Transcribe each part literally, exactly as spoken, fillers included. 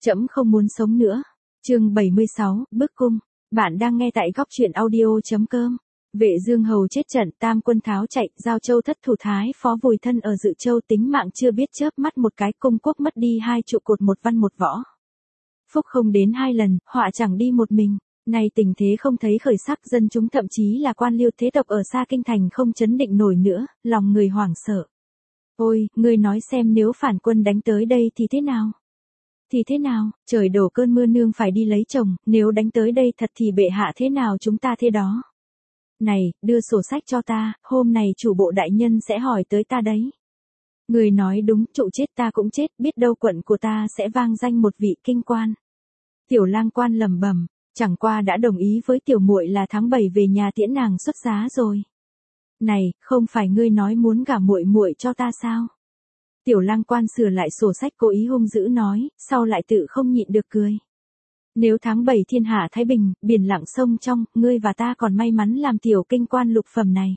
Trẫm không muốn sống nữa. Chương bảy mươi sáu, bức cung. Bạn đang nghe tại góc truyện audio chấm com. Vệ Dương Hầu chết trận, tam quân tháo chạy, Giao Châu thất thủ, Thái Phó vùi thân ở Dự Châu, tính mạng chưa biết chớp mắt một cái, công quốc mất đi hai trụ cột, một văn một võ. Phúc không đến hai lần, họa chẳng đi một mình. Nay tình thế không thấy khởi sắc, dân chúng thậm chí là quan liêu thế tộc ở xa kinh thành không chấn định nổi nữa, lòng người hoảng sợ. Ôi, ngươi nói xem, nếu phản quân đánh tới đây thì thế nào? Thì thế nào, trời đổ cơn mưa nương phải đi lấy chồng, nếu đánh tới đây thật thì bệ hạ thế nào chúng ta thế đó. Này, đưa sổ sách cho ta, hôm này chủ bộ đại nhân sẽ hỏi tới ta đấy. Người nói đúng, trụ chết ta cũng chết, biết đâu quận của ta sẽ vang danh một vị kinh quan. Tiểu lang quan lẩm bẩm, chẳng qua đã đồng ý với tiểu muội là tháng bảy về nhà tiễn nàng xuất giá rồi. Này, không phải ngươi nói muốn gả muội muội cho ta sao? Tiểu lang quan sửa lại sổ sách, cố ý hung dữ nói, sau lại tự không nhịn được cười. Nếu tháng bảy thiên hạ thái bình, biển lặng sông trong, ngươi và ta còn may mắn làm tiểu kinh quan lục phẩm này.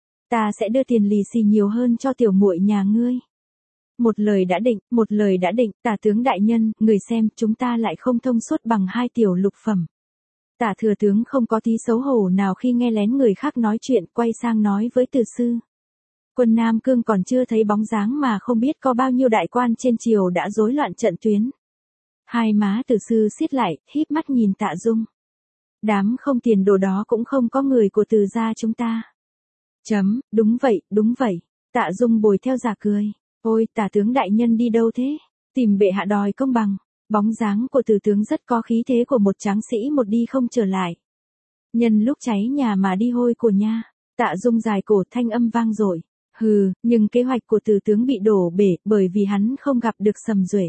Ta sẽ đưa tiền lì xì nhiều hơn cho tiểu muội nhà ngươi. Một lời đã định, một lời đã định, Tả tướng đại nhân, người xem, chúng ta lại không thông suốt bằng hai tiểu lục phẩm. Tả thừa tướng không có tí xấu hổ nào khi nghe lén người khác nói chuyện, quay sang nói với Từ sư. Quân Nam Cương còn chưa thấy bóng dáng mà không biết có bao nhiêu đại quan trên triều đã rối loạn trận tuyến. Hai má Từ sư siết lại, híp mắt nhìn Tạ Dung. Đám không tiền đồ đó cũng không có người của Từ gia chúng ta. Chấm, đúng vậy, đúng vậy. Tạ Dung bồi theo giả cười. Ôi, Tả tướng đại nhân đi đâu thế? Tìm bệ hạ đòi công bằng. Bóng dáng của Từ tướng rất có khí thế của một tráng sĩ một đi không trở lại. Nhân lúc cháy nhà mà đi hôi của nha. Tạ Dung dài cổ, thanh âm vang dội. Hừ, nhưng kế hoạch của Từ tướng bị đổ bể bởi vì hắn không gặp được Sầm Duệ.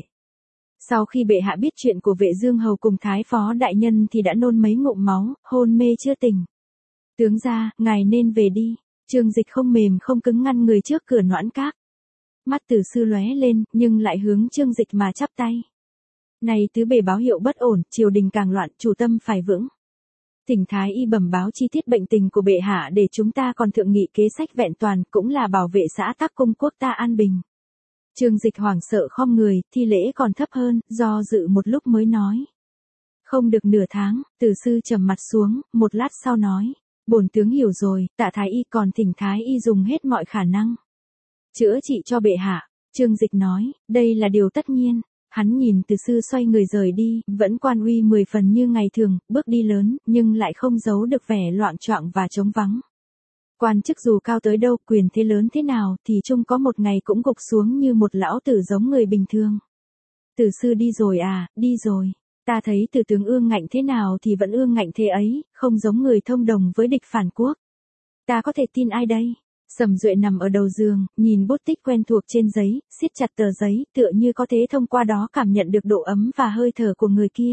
Sau khi bệ hạ biết chuyện của Vệ Dương Hầu cùng Thái Phó đại nhân thì đã nôn mấy ngụm máu, hôn mê chưa tỉnh. Tướng gia, ngài nên về đi. Trương Dịch không mềm không cứng ngăn người trước cửa Noãn Các. Mắt Từ sư lóe lên, nhưng lại hướng Trương Dịch mà chắp tay. Này tứ bề báo hiệu bất ổn, triều đình càng loạn, chủ tâm phải vững. Thỉnh thái y bẩm báo chi tiết bệnh tình của bệ hạ để chúng ta còn thượng nghị kế sách vẹn toàn, cũng là bảo vệ xã tắc công quốc ta an bình. Trương Dịch hoảng sợ khom người, thi lễ còn thấp hơn, do dự một lúc mới nói. Không được nửa tháng, Từ sư trầm mặt xuống, một lát sau nói. Bổn tướng hiểu rồi, Tạ thái y còn thỉnh thái y dùng hết mọi khả năng chữa trị cho bệ hạ. Trương Dịch nói, đây là điều tất nhiên. Hắn nhìn Từ sư xoay người rời đi, vẫn quan uy mười phần như ngày thường, bước đi lớn, nhưng lại không giấu được vẻ loạng choạng và trống vắng. Quan chức dù cao tới đâu, quyền thế lớn thế nào, thì chung có một ngày cũng gục xuống như một lão tử giống người bình thường. Từ sư đi rồi à, đi rồi. Ta thấy Từ tướng ương ngạnh thế nào thì vẫn ương ngạnh thế ấy, không giống người thông đồng với địch phản quốc. Ta có thể tin ai đây? Sầm Duệ nằm ở đầu giường, nhìn bút tích quen thuộc trên giấy, siết chặt tờ giấy, tựa như có thể thông qua đó cảm nhận được độ ấm và hơi thở của người kia.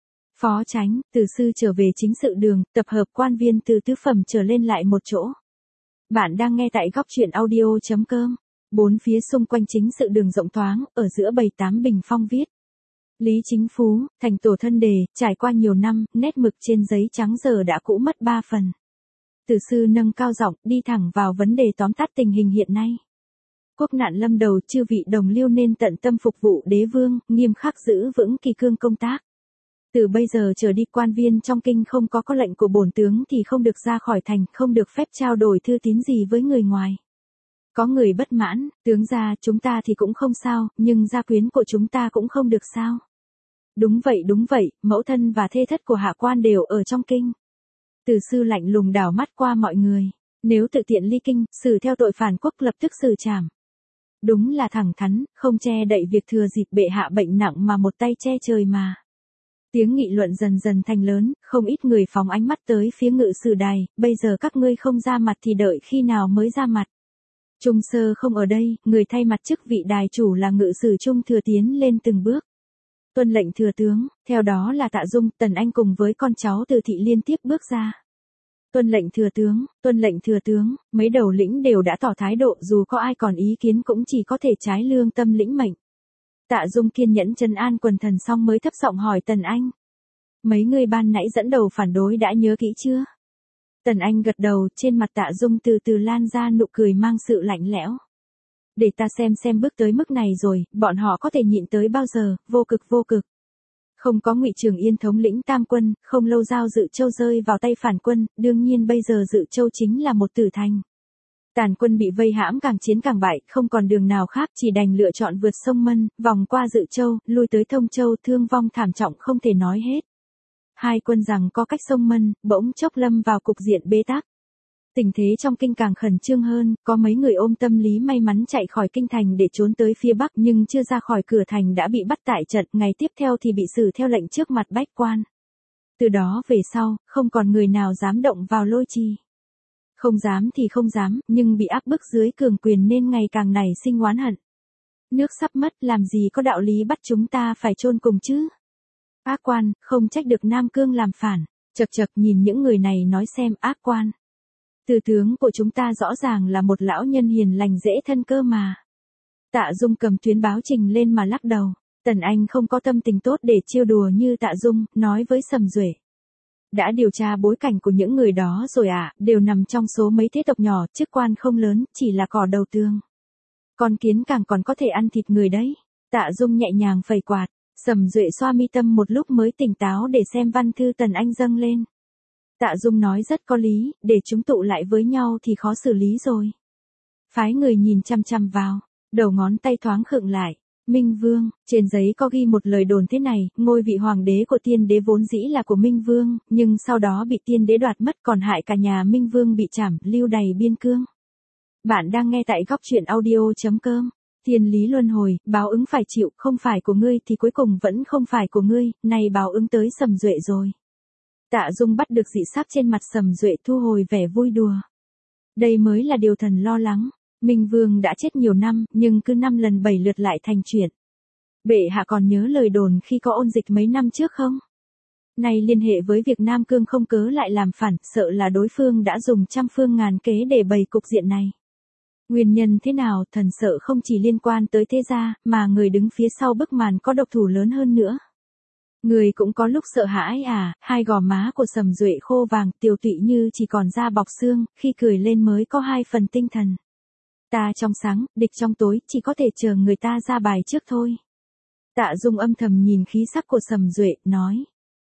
Phó Chánh, Từ sư trở về chính sự đường, tập hợp quan viên từ tứ phẩm trở lên lại một chỗ. Bạn đang nghe tại góc truyện audio chấm com. Bốn phía xung quanh chính sự đường rộng thoáng, ở giữa bày tám bình phong viết. Lý Chính Phú, thành tổ thân đề, trải qua nhiều năm, nét mực trên giấy trắng giờ đã cũ mất ba phần. Từ sư nâng cao giọng, đi thẳng vào vấn đề tóm tắt tình hình hiện nay. Quốc nạn lâm đầu, chư vị đồng liêu nên tận tâm phục vụ đế vương, nghiêm khắc giữ vững kỳ cương công tác. Từ bây giờ trở đi, quan viên trong kinh không có có lệnh của bổn tướng thì không được ra khỏi thành, không được phép trao đổi thư tín gì với người ngoài. Có người bất mãn, tướng gia, chúng ta thì cũng không sao, nhưng gia quyến của chúng ta cũng không được sao. Đúng vậy đúng vậy, mẫu thân và thê thất của hạ quan đều ở trong kinh. Từ sư lạnh lùng đảo mắt qua mọi người. Nếu tự tiện ly kinh, xử theo tội phản quốc lập tức xử trảm. Đúng là thẳng thắn, không che đậy việc thừa dịp bệ hạ bệnh nặng mà một tay che trời mà. Tiếng nghị luận dần dần thành lớn, không ít người phóng ánh mắt tới phía ngự sử đài, bây giờ các ngươi không ra mặt thì đợi khi nào mới ra mặt. Trung sơ không ở đây, người thay mặt chức vị đài chủ là ngự sử Trung thừa tiến lên từng bước. Tuân lệnh thừa tướng, theo đó là Tạ Dung, Tần Anh cùng với con cháu Từ thị liên tiếp bước ra. Tuân lệnh thừa tướng, tuân lệnh thừa tướng, mấy đầu lĩnh đều đã tỏ thái độ, dù có ai còn ý kiến cũng chỉ có thể trái lương tâm lĩnh mệnh. Tạ Dung kiên nhẫn trấn an quần thần xong mới thấp giọng hỏi Tần Anh. Mấy người ban nãy dẫn đầu phản đối đã nhớ kỹ chưa? Tần Anh gật đầu, trên mặt Tạ Dung từ từ lan ra nụ cười mang sự lạnh lẽo. Để ta xem xem bước tới mức này rồi, bọn họ có thể nhịn tới bao giờ, vô cực vô cực. Không có Ngụy Trường Yên thống lĩnh tam quân, không lâu Giao Dự Châu rơi vào tay phản quân, đương nhiên bây giờ Dự Châu chính là một tử thành. Tàn quân bị vây hãm càng chiến càng bại, không còn đường nào khác, chỉ đành lựa chọn vượt sông Mân, vòng qua Dự Châu, lui tới Thông Châu, thương vong thảm trọng không thể nói hết. Hai quân rằng có cách sông Mân, bỗng chốc lâm vào cục diện bế tắc. Tình thế trong kinh càng khẩn trương hơn, có mấy người ôm tâm lý may mắn chạy khỏi kinh thành để trốn tới phía bắc nhưng chưa ra khỏi cửa thành đã bị bắt tại trận, ngày tiếp theo thì bị xử theo lệnh trước mặt bách quan. Từ đó về sau, không còn người nào dám động vào Lôi Trì. Không dám thì không dám, nhưng bị áp bức dưới cường quyền nên ngày càng nảy sinh oán hận. Nước sắp mất, làm gì có đạo lý bắt chúng ta phải chôn cùng chứ? Ác quan, không trách được Nam Cương làm phản. Chật chật nhìn những người này nói xem ác quan. Từ tướng của chúng ta rõ ràng là một lão nhân hiền lành dễ thân cơ mà. Tạ Dung cầm tuyến báo trình lên mà lắc đầu. Tần Anh không có tâm tình tốt để trêu đùa như Tạ Dung, nói với Sầm Duệ. Đã điều tra bối cảnh của những người đó rồi ạ, à, đều nằm trong số mấy thế tộc nhỏ, chức quan không lớn, chỉ là cỏ đầu tường. Con kiến càng còn có thể ăn thịt người đấy. Tạ Dung nhẹ nhàng phẩy quạt, Sầm Duệ xoa mi tâm một lúc mới tỉnh táo để xem văn thư Tần Anh dâng lên. Tạ Dung nói rất có lý, để chúng tụ lại với nhau thì khó xử lý rồi. Phái người nhìn chăm chăm vào, đầu ngón tay thoáng khựng lại. Minh Vương, trên giấy có ghi một lời đồn thế này, ngôi vị hoàng đế của tiên đế vốn dĩ là của Minh Vương, nhưng sau đó bị tiên đế đoạt mất còn hại cả nhà Minh Vương bị trảm, lưu đày biên cương. Bạn đang nghe tại góc truyện audio chấm com. Thiên lý luân hồi, báo ứng phải chịu, không phải của ngươi thì cuối cùng vẫn không phải của ngươi, này báo ứng tới Sầm Duệ rồi. Tạ Dung bắt được dị sắc trên mặt Sầm Duệ thu hồi vẻ vui đùa. Đây mới là điều thần lo lắng. Minh Vương đã chết nhiều năm, nhưng cứ năm lần bảy lượt lại thành chuyện. Bệ hạ còn nhớ lời đồn khi có ôn dịch mấy năm trước không? Nay liên hệ với việc Nam Cương không cớ lại làm phản, sợ là đối phương đã dùng trăm phương ngàn kế để bày cục diện này. Nguyên nhân thế nào, thần sợ không chỉ liên quan tới thế gia, mà người đứng phía sau bức màn có độc thủ lớn hơn nữa. Người cũng có lúc sợ hãi à, hai gò má của Sầm Duệ khô vàng, tiều tụy như chỉ còn da bọc xương, khi cười lên mới có hai phần tinh thần. Ta trong sáng, địch trong tối, chỉ có thể chờ người ta ra bài trước thôi. Tạ Dung âm thầm nhìn khí sắc của Sầm Duệ, nói.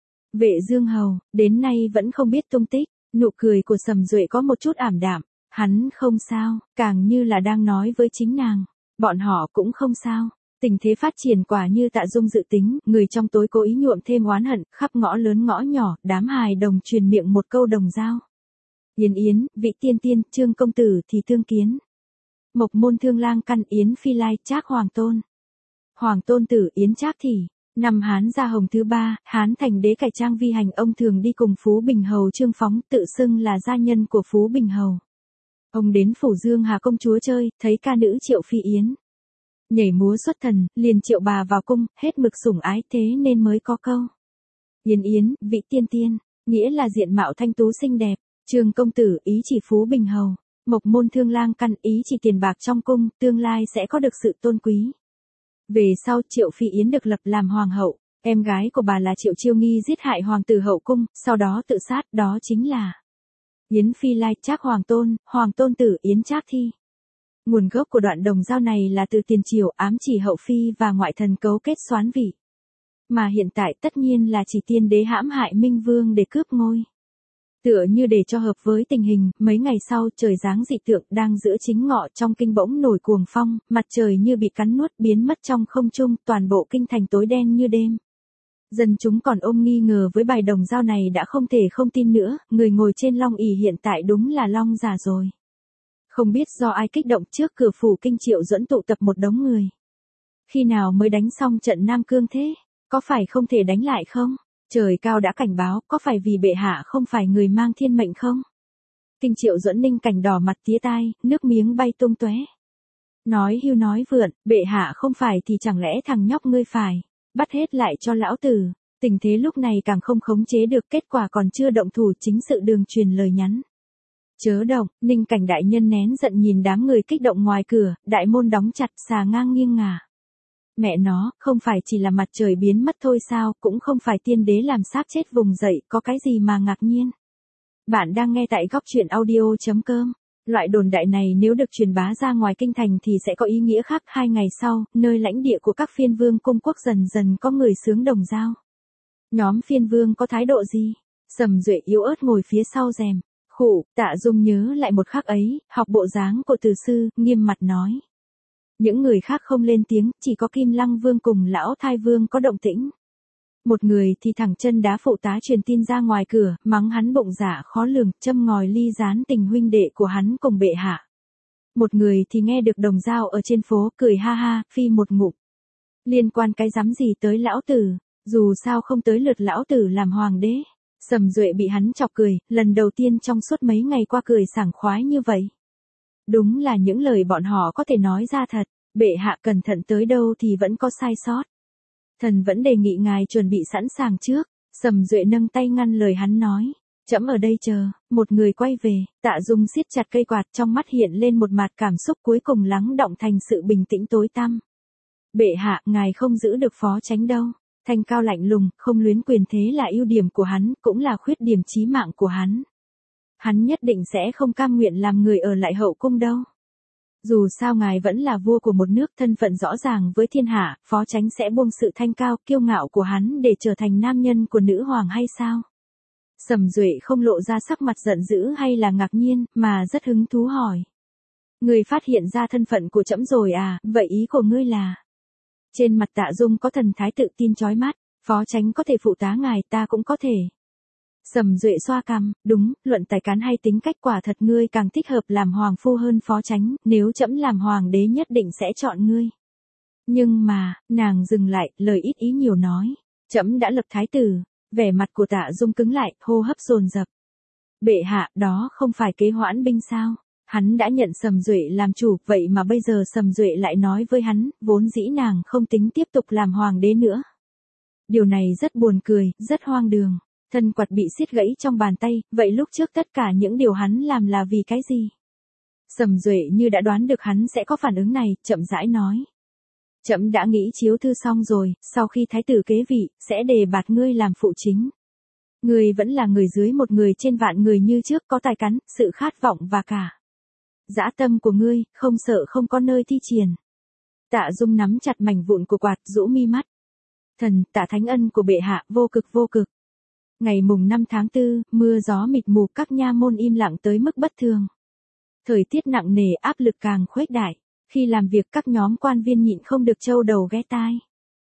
Vệ Dương Hầu, đến nay vẫn không biết tung tích, nụ cười của Sầm Duệ có một chút ảm đạm, hắn không sao, càng như là đang nói với chính nàng, bọn họ cũng không sao. Tình thế phát triển quả như Tạ Dung dự tính, người trong tối cố ý nhuộm thêm oán hận, khắp ngõ lớn ngõ nhỏ, đám hài đồng truyền miệng một câu đồng dao. Yến Yến, vị tiên tiên, Trương công tử thì tương kiến. Mộc Môn Thương Lang căn Yến Phi Lai, Trác Hoàng Tôn. Hoàng Tôn tử Yến Trác thì, năm Hán Gia Hồng thứ ba, Hán thành đế cải trang vi hành, ông thường đi cùng Phú Bình Hầu Trương Phóng, tự xưng là gia nhân của Phú Bình Hầu. Ông đến phủ Dương Hà công chúa chơi, thấy ca nữ Triệu Phi Yến nhảy múa xuất thần, liền triệu bà vào cung, hết mực sủng ái, thế nên mới có câu. Yến Yến, vị tiên tiên, nghĩa là diện mạo thanh tú xinh đẹp. Trương công tử, ý chỉ Phú Bình Hầu. Mộc Môn Thương Lang căn, ý chỉ tiền bạc trong cung, tương lai sẽ có được sự tôn quý. Về sau Triệu Phi Yến được lập làm hoàng hậu, em gái của bà là Triệu Chiêu Nghi giết hại hoàng tử hậu cung, sau đó tự sát, đó chính là Yến Phi Lai, Trác Hoàng Tôn, Hoàng Tôn tử Yến Trác thi. Nguồn gốc của đoạn đồng dao này là từ tiền triều, ám chỉ hậu phi và ngoại thần cấu kết xoán vị. Mà hiện tại tất nhiên là chỉ tiên đế hãm hại Minh Vương để cướp ngôi. Tựa như để cho hợp với tình hình, mấy ngày sau trời giáng dị tượng đang giữa chính ngọ trong kinh bỗng nổi cuồng phong, mặt trời như bị cắn nuốt biến mất trong không trung, toàn bộ kinh thành tối đen như đêm. Dân chúng còn ôm nghi ngờ với bài đồng dao này đã không thể không tin nữa, người ngồi trên long ỷ hiện tại đúng là long giả rồi. Không biết do ai kích động, trước cửa phủ kinh Triệu Duẫn tụ tập một đống người. Khi nào mới đánh xong trận Nam Cương thế? Có phải không thể đánh lại không? Trời cao đã cảnh báo, có phải vì bệ hạ không phải người mang thiên mệnh không? Kinh Triệu Duẫn ninh cảnh đỏ mặt tía tai, nước miếng bay tung tóe. Nói hưu nói vượn, bệ hạ không phải thì chẳng lẽ thằng nhóc ngươi phải bắt hết lại cho lão tử. Tình thế lúc này càng không khống chế được, kết quả còn chưa động thủ, chính sự đường truyền lời nhắn. Chớ động, ninh cảnh đại nhân nén giận nhìn đám người kích động ngoài cửa, đại môn đóng chặt, xà ngang nghiêng ngả. Mẹ nó, không phải chỉ là mặt trời biến mất thôi sao, cũng không phải tiên đế làm xác chết vùng dậy, có cái gì mà ngạc nhiên. Bạn đang nghe tại góc truyện audio chấm com. Loại đồn đại này nếu được truyền bá ra ngoài kinh thành thì sẽ có ý nghĩa khác. Hai ngày sau, nơi lãnh địa của các phiên vương cung quốc dần dần có người sướng đồng dao. Nhóm phiên vương có thái độ gì? Sầm Duệ yếu ớt ngồi phía sau rèm. Khụ, Tạ Dung nhớ lại một khắc ấy, học bộ dáng của từ sư, nghiêm mặt nói. Những người khác không lên tiếng, chỉ có Kim Lăng Vương cùng Lão Thai Vương có động tĩnh. Một người thì thẳng chân đá phụ tá truyền tin ra ngoài cửa, mắng hắn bụng dạ khó lường, châm ngòi ly gián tình huynh đệ của hắn cùng bệ hạ. Một người thì nghe được đồng dao ở trên phố, cười ha ha, phi một ngụm. Liên quan cái dám gì tới lão tử, dù sao không tới lượt lão tử làm hoàng đế. Sầm Duệ bị hắn chọc cười, lần đầu tiên trong suốt mấy ngày qua cười sảng khoái như vậy. Đúng là những lời bọn họ có thể nói ra thật, bệ hạ cẩn thận tới đâu thì vẫn có sai sót. Thần vẫn đề nghị ngài chuẩn bị sẵn sàng trước. Sầm Duệ nâng tay ngăn lời hắn nói. Trẫm ở đây chờ. Một người quay về, Tạ Dung siết chặt cây quạt, trong mắt hiện lên một mạt cảm xúc cuối cùng lắng đọng thành sự bình tĩnh tối tăm. Bệ hạ, ngài không giữ được phó chánh đâu. Thanh cao lạnh lùng, không luyến quyền thế là ưu điểm của hắn, cũng là khuyết điểm chí mạng của hắn. Hắn nhất định sẽ không cam nguyện làm người ở lại hậu cung đâu. Dù sao ngài vẫn là vua của một nước, thân phận rõ ràng với thiên hạ, phó chánh sẽ buông sự thanh cao kiêu ngạo của hắn để trở thành nam nhân của nữ hoàng hay sao? Sầm Duệ không lộ ra sắc mặt giận dữ hay là ngạc nhiên, mà rất hứng thú hỏi. Người phát hiện ra thân phận của trẫm rồi à, vậy ý của ngươi là? Trên mặt Tạ Dung có thần thái tự tin chói mắt, phó chánh có thể phụ tá ngài, ta cũng có thể. Sầm Duệ xoa cằm, đúng, luận tài cán hay tính cách quả thật ngươi càng thích hợp làm hoàng phu hơn phó chánh, nếu trẫm làm hoàng đế nhất định sẽ chọn ngươi. Nhưng mà, nàng dừng lại, lời ít ý nhiều nói, trẫm đã lập thái tử. Vẻ mặt của Tạ Dung cứng lại, hô hấp dồn dập. Bệ hạ, đó không phải kế hoãn binh sao? Hắn đã nhận Sầm Duệ làm chủ, vậy mà bây giờ Sầm Duệ lại nói với hắn, vốn dĩ nàng không tính tiếp tục làm hoàng đế nữa. Điều này rất buồn cười, rất hoang đường. Thân quạt bị xiết gãy trong bàn tay, vậy lúc trước tất cả những điều hắn làm là vì cái gì? Sầm Duệ như đã đoán được hắn sẽ có phản ứng này, chậm rãi nói. Trẫm đã nghĩ chiếu thư xong rồi, sau khi thái tử kế vị, sẽ đề bạt ngươi làm phụ chính. Ngươi vẫn là người dưới một người trên vạn người như trước, có tài cán, sự khát vọng và cả dã tâm của ngươi, không sợ không có nơi thi triển. Tạ Dung nắm chặt mảnh vụn của quạt, rũ mi mắt. Thần, Tạ thánh ân của bệ hạ, vô cực vô cực. Ngày mùng năm tháng tư, mưa gió mịt mù, các nha môn im lặng tới mức bất thường. Thời tiết nặng nề, áp lực càng khuếch đại. Khi làm việc các nhóm quan viên nhịn không được trâu đầu ghé tai.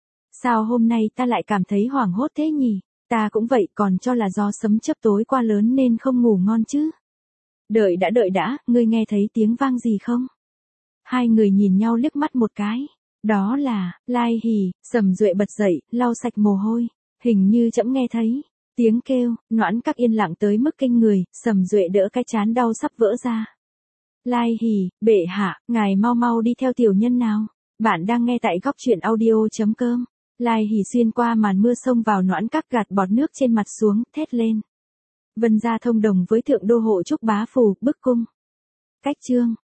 Sao hôm nay ta lại cảm thấy hoảng hốt thế nhỉ? Ta cũng vậy, còn cho là do sấm chớp tối qua lớn nên không ngủ ngon chứ. Đợi đã đợi đã, ngươi nghe thấy tiếng vang gì không? Hai người nhìn nhau liếc mắt một cái. Đó là, Lai Hỉ. Sầm Duệ bật dậy, lau sạch mồ hôi. Hình như trẫm nghe thấy. Tiếng kêu, Noãn Các yên lặng tới mức kinh người, Sầm Duệ đỡ cái trán đau sắp vỡ ra. Lai Hỉ, bệ hạ, ngài mau mau đi theo tiểu nhân nào. Bạn đang nghe tại góc truyện audio chấm com. Lai Hỉ xuyên qua màn mưa xông vào Noãn Các, gạt bọt nước trên mặt xuống, thét lên. Vân gia thông đồng với thượng đô hộ trúc bá phù, bức cung. Cách chương.